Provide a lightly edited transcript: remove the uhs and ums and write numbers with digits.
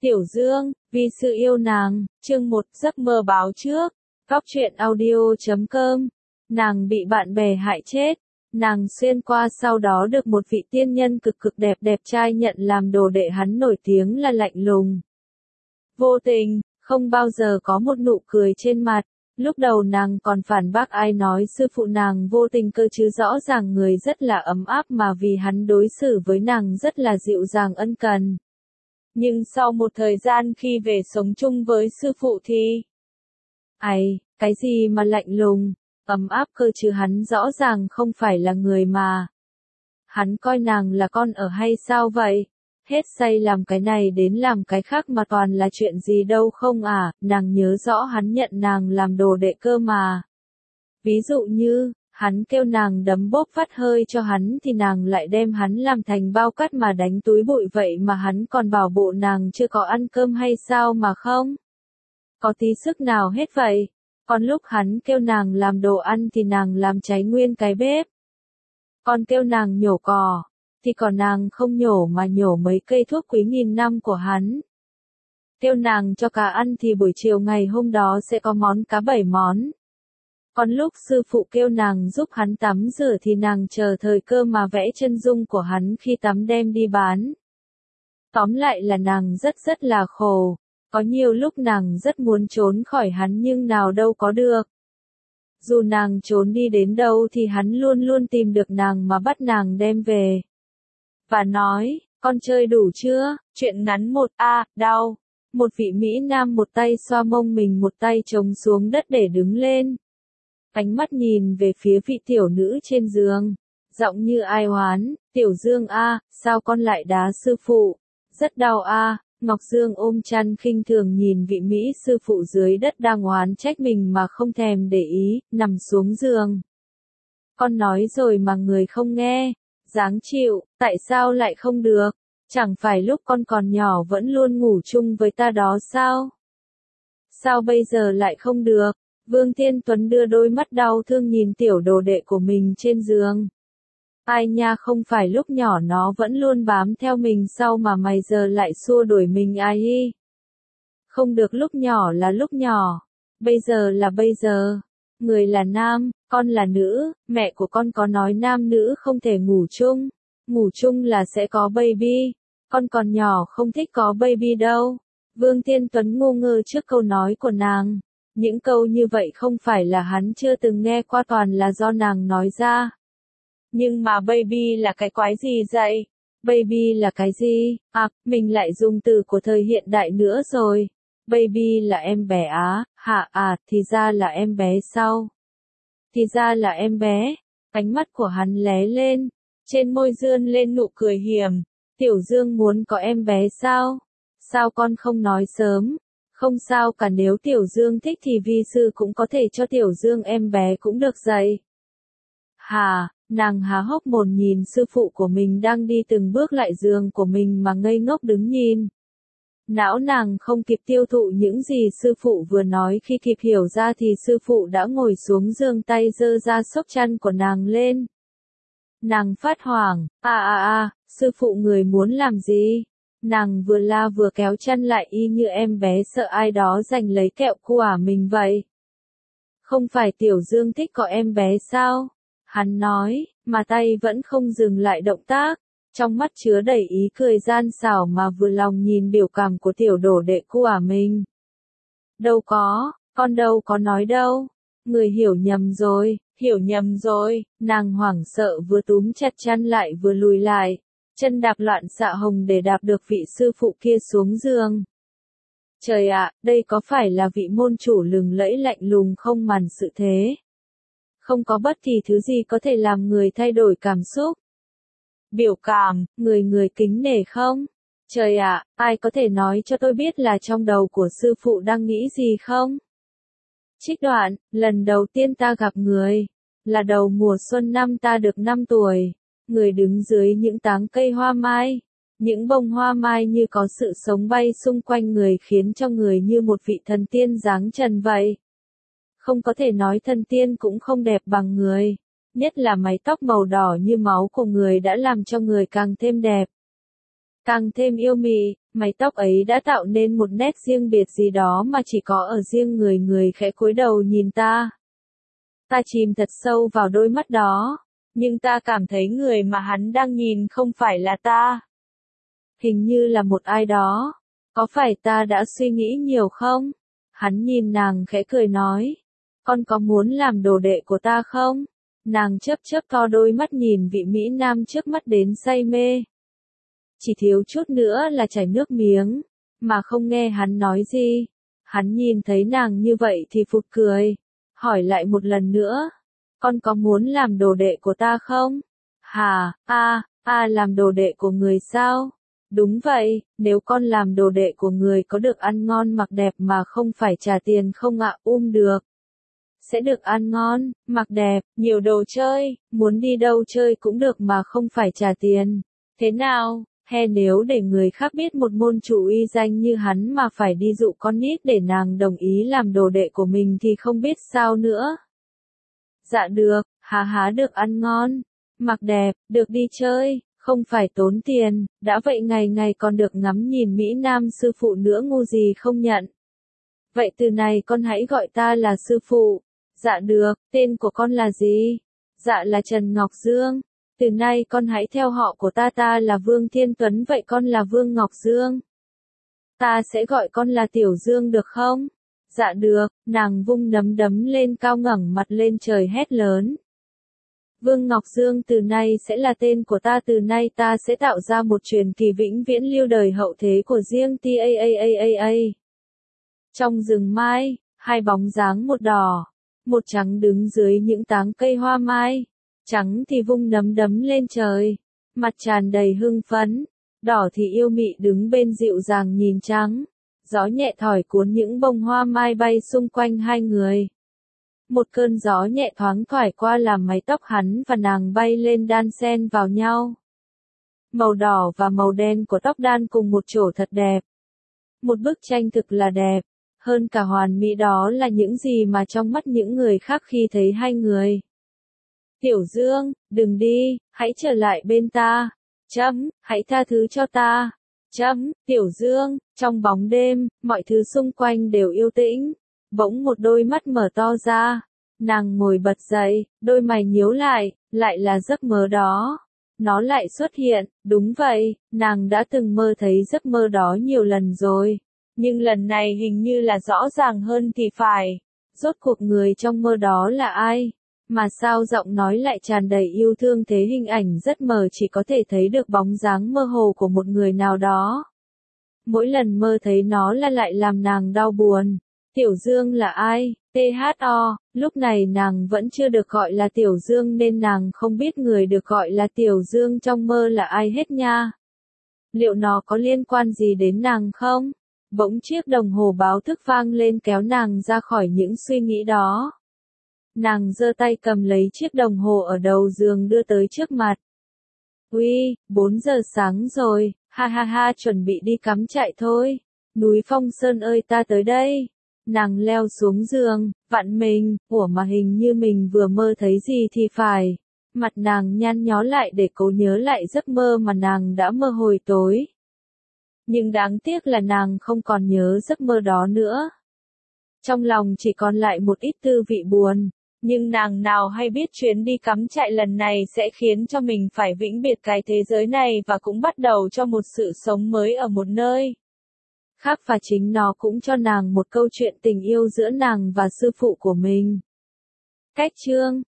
Tiểu Dương, vì sự yêu nàng, chương 1, giấc mơ báo trước, góc truyện audio.com, nàng bị bạn bè hại chết, nàng xuyên qua sau đó được một vị tiên nhân cực cực đẹp trai nhận làm đồ đệ, hắn nổi tiếng là lạnh lùng, vô tình, không bao giờ có một nụ cười trên mặt. Lúc đầu nàng còn phản bác ai nói sư phụ nàng vô tình cơ chứ, rõ ràng người rất là ấm áp mà vì hắn đối xử với nàng rất là dịu dàng ân cần. Nhưng sau một thời gian khi về sống chung với sư phụ thì... cái gì mà lạnh lùng, ấm áp cơ chứ, hắn rõ ràng không phải là người mà. Hắn coi nàng là con ở hay sao vậy? Hết say làm cái này đến làm cái khác mà toàn là chuyện gì đâu không à, nàng nhớ rõ hắn nhận nàng làm đồ đệ cơ mà. Ví dụ như, hắn kêu nàng đấm bốp phát hơi cho hắn thì nàng lại đem hắn làm thành bao cát mà đánh túi bụi, vậy mà hắn còn bảo bộ nàng chưa có ăn cơm hay sao mà không? Có tí sức nào hết vậy? Còn lúc hắn kêu nàng làm đồ ăn thì nàng làm cháy nguyên cái bếp. Còn kêu nàng nhổ cỏ, thì còn nàng không nhổ mà nhổ mấy cây thuốc quý nghìn năm của hắn. Kêu nàng cho cá ăn thì buổi chiều ngày hôm đó sẽ có món cá 7 món. Còn lúc sư phụ kêu nàng giúp hắn tắm rửa thì nàng chờ thời cơ mà vẽ chân dung của hắn khi tắm đem đi bán. Tóm lại là nàng rất là khổ, có nhiều lúc nàng rất muốn trốn khỏi hắn nhưng nào đâu có được. Dù nàng trốn đi đến đâu thì hắn luôn luôn tìm được nàng mà bắt nàng đem về. Và nói, con chơi đủ chưa? Chuyện ngắn 1A, đau. Một vị Mỹ Nam một tay xoa mông mình một tay chống xuống đất để đứng lên. Ánh mắt nhìn về phía vị tiểu nữ trên giường. Giọng như ai oán, Tiểu Dương a, sao con lại đá sư phụ? Rất đau a. Ngọc Dương ôm chăn khinh thường nhìn vị Mỹ sư phụ dưới đất đang oán trách mình mà không thèm để ý, nằm xuống giường. Con nói rồi mà người không nghe. Dáng chịu, tại sao lại không được? Chẳng phải lúc con còn nhỏ vẫn luôn ngủ chung với ta đó sao? Sao bây giờ lại không được? Vương Thiên Tuấn đưa đôi mắt đau thương nhìn tiểu đồ đệ của mình trên giường. Ai nha, không phải lúc nhỏ nó vẫn luôn bám theo mình sao mà mày giờ lại xua đuổi mình ai hi? Không được, lúc nhỏ là lúc nhỏ, bây giờ là bây giờ. Người là nam, con là nữ, mẹ của con có nói nam nữ không thể ngủ chung là sẽ có baby. Con còn nhỏ không thích có baby đâu. Vương Thiên Tuấn ngu ngơ trước câu nói của nàng. Những câu như vậy không phải là hắn chưa từng nghe qua, toàn là do nàng nói ra. Nhưng mà baby là cái quái gì vậy? Baby là cái gì? À, mình lại dùng từ của thời hiện đại nữa rồi. Baby là em bé á, thì ra là em bé sao? Thì ra là em bé. Ánh mắt của hắn lé lên, trên môi dương lên nụ cười hiểm. Tiểu Dương muốn có em bé sao? Sao con không nói sớm? Không sao cả, nếu Tiểu Dương thích thì vi sư cũng có thể cho Tiểu Dương em bé cũng được dậy. Nàng há hốc mồm nhìn sư phụ của mình đang đi từng bước lại giường của mình mà ngây ngốc đứng nhìn. Não nàng không kịp tiêu thụ những gì sư phụ vừa nói, khi kịp hiểu ra thì sư phụ đã ngồi xuống giường, tay giơ ra xốc chăn của nàng lên. Nàng phát hoảng, sư phụ người muốn làm gì? Nàng vừa la vừa kéo chăn lại y như em bé sợ ai đó giành lấy kẹo của mình vậy. Không phải Tiểu Dương thích có em bé sao? Hắn nói, mà tay vẫn không dừng lại động tác, trong mắt chứa đầy ý cười gian xảo mà vừa lòng nhìn biểu cảm của tiểu đồ đệ của mình. Đâu có, con đâu có nói đâu. Người hiểu nhầm rồi, nàng hoảng sợ vừa túm chặt chăn lại vừa lùi lại, chân đạp loạn xạ hồng để đạp được vị sư phụ kia xuống giường. Trời ạ, đây có phải là vị môn chủ lừng lẫy lạnh lùng không màn sự thế? Không có bất kỳ thứ gì có thể làm người thay đổi cảm xúc. Biểu cảm, người kính nể không? Trời ạ, ai có thể nói cho tôi biết là trong đầu của sư phụ đang nghĩ gì không? Trích đoạn, lần đầu tiên ta gặp người, là đầu mùa xuân năm ta được 5 tuổi, người đứng dưới những tán cây hoa mai. Những bông hoa mai như có sự sống bay xung quanh người khiến cho người như một vị thần tiên dáng trần vậy. Không có thể nói thần tiên cũng không đẹp bằng người. Nhất là mái tóc màu đỏ như máu của người đã làm cho người càng thêm đẹp. Càng thêm yêu mị, Mái tóc ấy đã tạo nên một nét riêng biệt gì đó mà chỉ có ở riêng người. Người khẽ cúi đầu nhìn ta. Ta chìm thật sâu vào đôi mắt đó, nhưng ta cảm thấy người mà hắn đang nhìn không phải là ta. Hình như là một ai đó. Có phải ta đã suy nghĩ nhiều không? Hắn nhìn nàng khẽ cười nói. Con có muốn làm đồ đệ của ta không? Nàng chớp chớp to đôi mắt nhìn vị Mỹ Nam trước mắt đến say mê. Chỉ thiếu chút nữa là chảy nước miếng, mà không nghe hắn nói gì. Hắn nhìn thấy nàng như vậy thì phụt cười, hỏi lại một lần nữa. Con có muốn làm đồ đệ của ta không? Hà, làm đồ đệ của người sao? Đúng vậy, nếu con làm đồ đệ của người có được ăn ngon mặc đẹp mà không phải trả tiền không ạ? Được. Sẽ được ăn ngon, mặc đẹp, nhiều đồ chơi, muốn đi đâu chơi cũng được mà không phải trả tiền. Thế nào? Nếu để người khác biết một môn chủ uy danh như hắn mà phải đi dụ con nít để nàng đồng ý làm đồ đệ của mình thì không biết sao nữa. Dạ được, được ăn ngon, mặc đẹp, được đi chơi, không phải tốn tiền, đã vậy ngày ngày còn được ngắm nhìn Mỹ Nam sư phụ nữa ngu gì không nhận. Vậy từ này con hãy gọi ta là sư phụ. Dạ được, tên của con là gì? Dạ là Trần Ngọc Dương. Từ nay con hãy theo họ của ta là Vương Thiên Tuấn vậy con là Vương Ngọc Dương. Ta sẽ gọi con là Tiểu Dương được không? Dạ được, nàng vung nắm đấm lên cao ngẩng mặt lên trời hét lớn. Vương Ngọc Dương từ nay sẽ là tên của ta, từ nay ta sẽ tạo ra một truyền kỳ vĩnh viễn lưu đời hậu thế của riêng ta. Trong rừng mai, hai bóng dáng một đỏ, một trắng đứng dưới những tán cây hoa mai. Trắng thì vung nắm đấm lên trời, mặt tràn đầy hưng phấn, đỏ thì yêu mị đứng bên dịu dàng nhìn trắng. Gió nhẹ thổi cuốn những bông hoa mai bay xung quanh hai người. Một cơn gió nhẹ thoáng thoải qua làm mái tóc hắn và nàng bay lên đan xen vào nhau. Màu đỏ và màu đen của tóc đan cùng một chỗ thật đẹp. Một bức tranh thực là đẹp, hơn cả hoàn mỹ đó là những gì mà trong mắt những người khác khi thấy hai người. Tiểu Dương, đừng đi, hãy trở lại bên ta. Hãy tha thứ cho ta. Tiểu Dương, trong bóng đêm, mọi thứ xung quanh đều yên tĩnh. Bỗng một đôi mắt mở to ra. Nàng ngồi bật dậy, đôi mày nhíu lại là giấc mơ đó. Nó lại xuất hiện, đúng vậy, nàng đã từng mơ thấy giấc mơ đó nhiều lần rồi. Nhưng lần này hình như là rõ ràng hơn thì phải. Rốt cuộc người trong mơ đó là ai? Mà sao giọng nói lại tràn đầy yêu thương thế, hình ảnh rất mờ chỉ có thể thấy được bóng dáng mơ hồ của một người nào đó. Mỗi lần mơ thấy nó là lại làm nàng đau buồn. Tiểu Dương là ai? Lúc này nàng vẫn chưa được gọi là Tiểu Dương nên nàng không biết người được gọi là Tiểu Dương trong mơ là ai hết nha. Liệu nó có liên quan gì đến nàng không? Bỗng chiếc đồng hồ báo thức vang lên kéo nàng ra khỏi những suy nghĩ đó. Nàng giơ tay cầm lấy chiếc đồng hồ ở đầu giường đưa tới trước mặt. 4 giờ sáng rồi, chuẩn bị đi cắm trại thôi. Núi Phong Sơn ơi ta tới đây. Nàng leo xuống giường, vặn mình, mà hình như mình vừa mơ thấy gì thì phải. Mặt nàng nhăn nhó lại để cố nhớ lại giấc mơ mà nàng đã mơ hồi tối. Nhưng đáng tiếc là nàng không còn nhớ giấc mơ đó nữa. Trong lòng chỉ còn lại một ít tư vị buồn. Nhưng nàng nào hay biết chuyến đi cắm trại lần này sẽ khiến cho mình phải vĩnh biệt cái thế giới này và cũng bắt đầu cho một sự sống mới ở một nơi khác, và chính nó cũng cho nàng một câu chuyện tình yêu giữa nàng và sư phụ của mình. Cách chương